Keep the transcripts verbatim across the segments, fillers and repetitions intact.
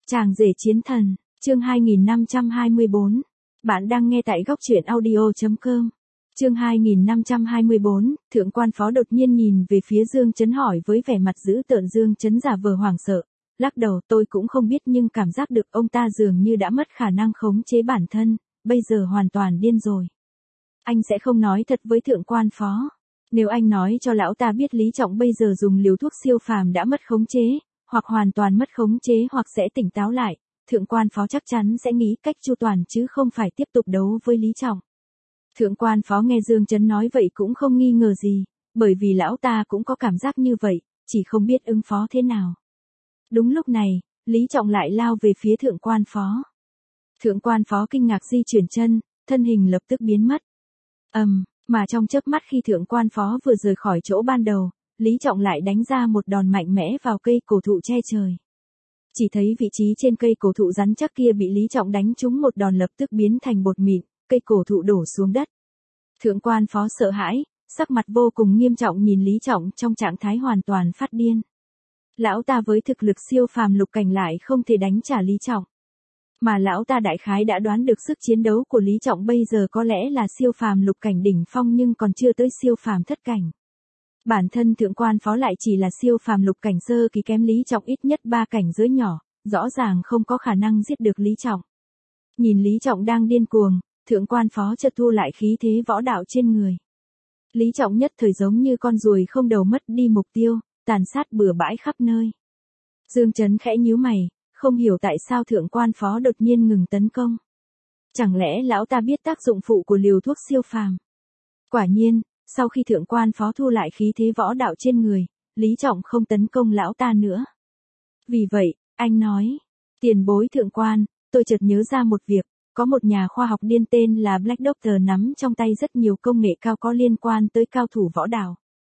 Chàng rể chiến thần, chương hai nghìn năm trăm hai mươi bốn. Bạn đang nghe tại góc truyện audio chấm com. Chương hai nghìn năm trăm hai mươi bốn, thượng quan phó đột nhiên nhìn về phía Dương Chấn hỏi với vẻ mặt dữ tợn. Dương Chấn giả vờ hoảng sợ, lắc đầu. Tôi cũng không biết nhưng cảm giác được ông ta dường như đã mất khả năng khống chế bản thân, bây giờ hoàn toàn điên rồi. Anh sẽ không nói thật với thượng quan phó. Nếu anh nói cho lão ta biết Lý Trọng bây giờ dùng liều thuốc siêu phàm đã mất khống chế, hoặc hoàn toàn mất khống chế hoặc sẽ tỉnh táo lại, thượng quan phó chắc chắn sẽ nghĩ cách chu toàn chứ không phải tiếp tục đấu với Lý Trọng. Thượng quan phó nghe Dương Chấn nói vậy cũng không nghi ngờ gì, bởi vì lão ta cũng có cảm giác như vậy, chỉ không biết ứng phó thế nào. Đúng lúc này, Lý Trọng lại lao về phía thượng quan phó. Thượng quan phó kinh ngạc di chuyển chân, thân hình lập tức biến mất. ầm, um, mà trong chớp mắt khi thượng quan phó vừa rời khỏi chỗ ban đầu, Lý Trọng lại đánh ra một đòn mạnh mẽ vào cây cổ thụ che trời. Chỉ thấy vị trí trên cây cổ thụ rắn chắc kia bị Lý Trọng đánh trúng một đòn lập tức biến thành bột mịn, cây cổ thụ đổ xuống đất. Thượng quan phó sợ hãi, sắc mặt vô cùng nghiêm trọng nhìn Lý Trọng trong trạng thái hoàn toàn phát điên. Lão ta với thực lực siêu phàm lục cảnh lại không thể đánh trả Lý Trọng. Mà lão ta đại khái đã đoán được sức chiến đấu của Lý Trọng bây giờ có lẽ là siêu phàm lục cảnh đỉnh phong nhưng còn chưa tới siêu phàm thất cảnh. Bản thân thượng quan phó lại chỉ là siêu phàm lục cảnh sơ kỳ kém Lý Trọng ít nhất ba cảnh giới nhỏ, rõ ràng không có khả năng giết được Lý Trọng. Nhìn Lý Trọng đang điên cuồng, thượng quan phó chợt thu lại khí thế võ đạo trên người. Lý Trọng nhất thời giống như con ruồi không đầu mất đi mục tiêu, tàn sát bừa bãi khắp nơi. Dương Chấn khẽ nhíu mày, không hiểu tại sao thượng quan phó đột nhiên ngừng tấn công. Chẳng lẽ lão ta biết tác dụng phụ của liều thuốc siêu phàm? Quả nhiên, sau khi thượng quan phó thu lại khí thế võ đạo trên người, Lý Trọng không tấn công lão ta nữa. Vì vậy, anh nói, tiền bối thượng quan, tôi chợt nhớ ra một việc, có một nhà khoa học điên tên là Black Doctor nắm trong tay rất nhiều công nghệ cao có liên quan tới cao thủ võ đạo.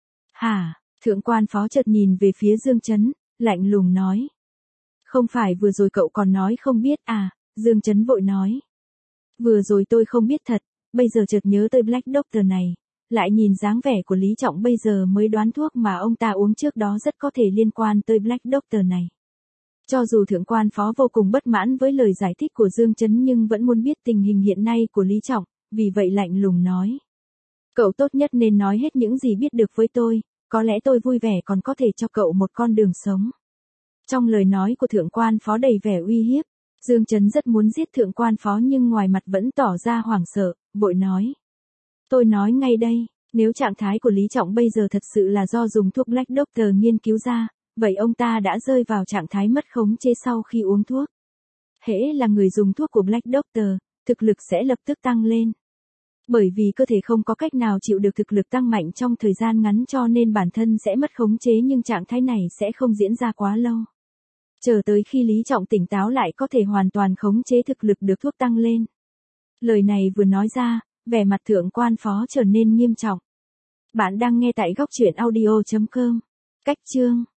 Hả? Thượng quan phó chợt nhìn về phía Dương Chấn, lạnh lùng nói. Không phải vừa rồi cậu còn nói không biết à? Dương Chấn vội nói. Vừa rồi tôi không biết thật, bây giờ chợt nhớ tới Black Doctor này. Lại nhìn dáng vẻ của Lý Trọng bây giờ mới đoán thuốc mà ông ta uống trước đó rất có thể liên quan tới Black Doctor này. Cho dù thượng quan phó vô cùng bất mãn với lời giải thích của Dương Chấn nhưng vẫn muốn biết tình hình hiện nay của Lý Trọng, vì vậy lạnh lùng nói. Cậu tốt nhất nên nói hết những gì biết được với tôi, có lẽ tôi vui vẻ còn có thể cho cậu một con đường sống. Trong lời nói của thượng quan phó đầy vẻ uy hiếp, Dương Chấn rất muốn giết thượng quan phó nhưng ngoài mặt vẫn tỏ ra hoảng sợ, vội nói. Tôi nói ngay đây, nếu trạng thái của Lý Trọng bây giờ thật sự là do dùng thuốc Black Doctor nghiên cứu ra, vậy ông ta đã rơi vào trạng thái mất khống chế sau khi uống thuốc. Hễ là người dùng thuốc của Black Doctor, thực lực sẽ lập tức tăng lên. Bởi vì cơ thể không có cách nào chịu được thực lực tăng mạnh trong thời gian ngắn cho nên bản thân sẽ mất khống chế nhưng trạng thái này sẽ không diễn ra quá lâu. Chờ tới khi Lý Trọng tỉnh táo lại có thể hoàn toàn khống chế thực lực được thuốc tăng lên. Lời này vừa nói ra, vẻ mặt thượng quan phó trở nên nghiêm trọng. Bạn đang nghe tại góc truyện audio chấm com. Cách chương